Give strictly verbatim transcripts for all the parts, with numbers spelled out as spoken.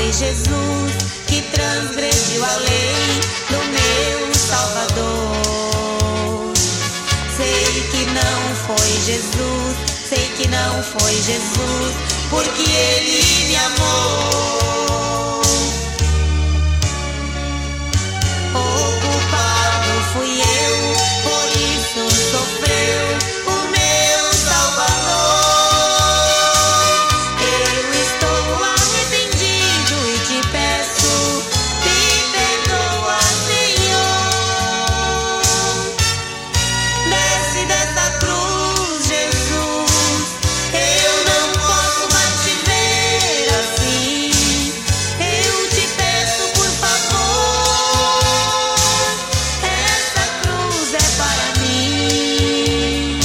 foi Jesus que transgrediu a lei do meu Salvador. Sei que não foi Jesus, sei que não foi Jesus, porque Ele me amou. O culpado fui eu, por isso sofreu o meu Salvador. Eu estou arrependido e te peço, me perdoa, Senhor. Desce dessa cruz, Jesus, eu não posso mais te ver assim. Eu te peço, por favor, essa cruz é para mim.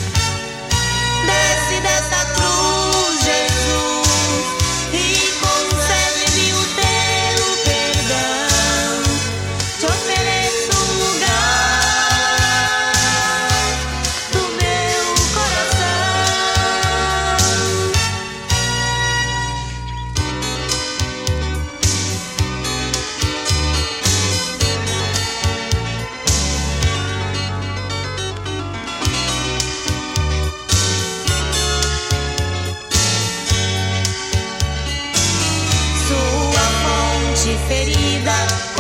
Desce dessa cruz, Jesus, e concede-me o teu perdão. Te ofereço um lugar do meu coração. Sua fonte ferida